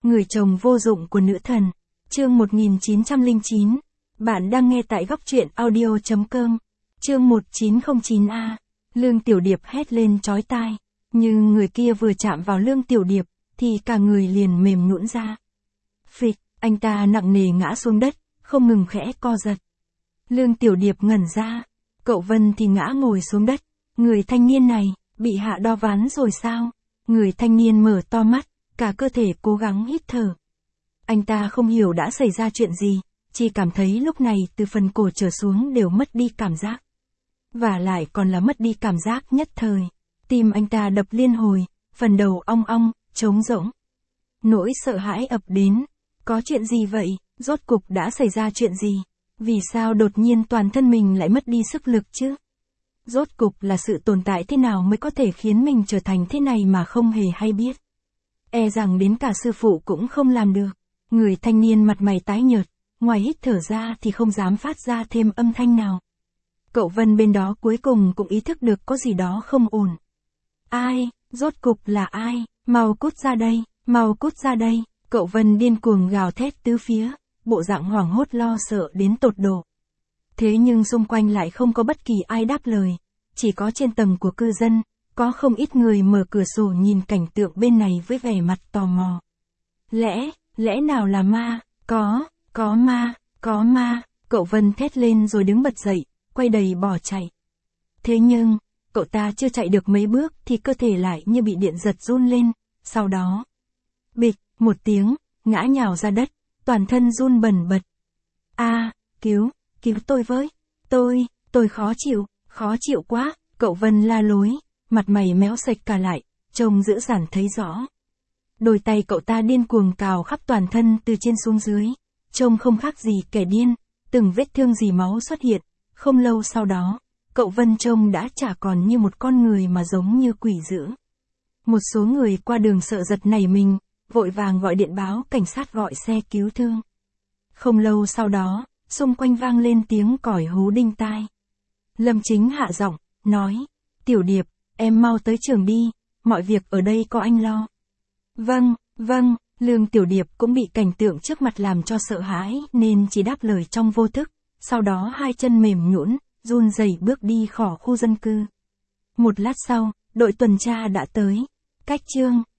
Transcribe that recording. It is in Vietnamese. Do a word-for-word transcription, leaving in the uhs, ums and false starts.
Người chồng vô dụng của nữ thần. Chương một nghìn chín trăm lẻ chín. Bạn đang nghe tại góc truyện audio chấm com. Chương một nghìn chín trăm lẻ chín A. Lương Tiểu Điệp hét lên chói tai. Nhưng người kia vừa chạm vào Lương Tiểu Điệp, thì cả người liền mềm nhũn ra. Phịch, anh ta nặng nề ngã xuống đất, không ngừng khẽ co giật. Lương Tiểu Điệp ngẩn ra. Cậu Vân thì ngã ngồi xuống đất. Người thanh niên này, bị hạ đo ván rồi sao? Người thanh niên mở to mắt, cả cơ thể cố gắng hít thở. Anh ta không hiểu đã xảy ra chuyện gì, chỉ cảm thấy lúc này từ phần cổ trở xuống đều mất đi cảm giác. Và lại còn là mất đi cảm giác nhất thời. Tim anh ta đập liên hồi, phần đầu ong ong, trống rỗng. Nỗi sợ hãi ập đến. Có chuyện gì vậy? Rốt cục đã xảy ra chuyện gì? Vì sao đột nhiên toàn thân mình lại mất đi sức lực chứ? Rốt cục là sự tồn tại thế nào mới có thể khiến mình trở thành thế này mà không hề hay biết? E rằng đến cả sư phụ cũng không làm được. Người thanh niên mặt mày tái nhợt, ngoài hít thở ra thì không dám phát ra thêm âm thanh nào. Cậu Vân bên đó cuối cùng cũng ý thức được có gì đó không ổn. Ai? Rốt cục là ai? Mau cút ra đây, mau cút ra đây. Cậu Vân điên cuồng gào thét tứ phía, bộ dạng hoảng hốt lo sợ đến tột độ. Thế nhưng xung quanh lại không có bất kỳ ai đáp lời, chỉ có trên tầng của cư dân, có không ít người mở cửa sổ nhìn cảnh tượng bên này với vẻ mặt tò mò. Lẽ, lẽ nào là ma? Có, có ma, có ma. Cậu Vân thét lên rồi đứng bật dậy, quay đầy bỏ chạy. Thế nhưng, cậu ta chưa chạy được mấy bước thì cơ thể lại như bị điện giật run lên, sau đó, bịch, một tiếng, ngã nhào ra đất, toàn thân run bần bật. A, cứu, cứu tôi với, tôi, tôi khó chịu, khó chịu quá, cậu Vân la lối, mặt mày méo sạch cả lại, trông dữ dằn thấy rõ. Đôi tay cậu ta điên cuồng cào khắp toàn thân từ trên xuống dưới, trông không khác gì kẻ điên, từng vết thương dì máu xuất hiện, không lâu sau đó, cậu Vân trông đã chả còn như một con người mà giống như quỷ dữ. Một số người qua đường sợ giật nảy mình, vội vàng gọi điện báo cảnh sát gọi xe cứu thương. Không lâu sau đó, xung quanh vang lên tiếng còi hú đinh tai. Lâm Chính hạ giọng, nói, Tiểu Điệp, em mau tới trường đi, mọi việc ở đây có anh lo. Vâng, vâng, Lương Tiểu Điệp cũng bị cảnh tượng trước mặt làm cho sợ hãi nên chỉ đáp lời trong vô thức, sau đó hai chân mềm nhũn, run rẩy bước đi khỏi khu dân cư. Một lát sau, đội tuần tra đã tới. Cách chương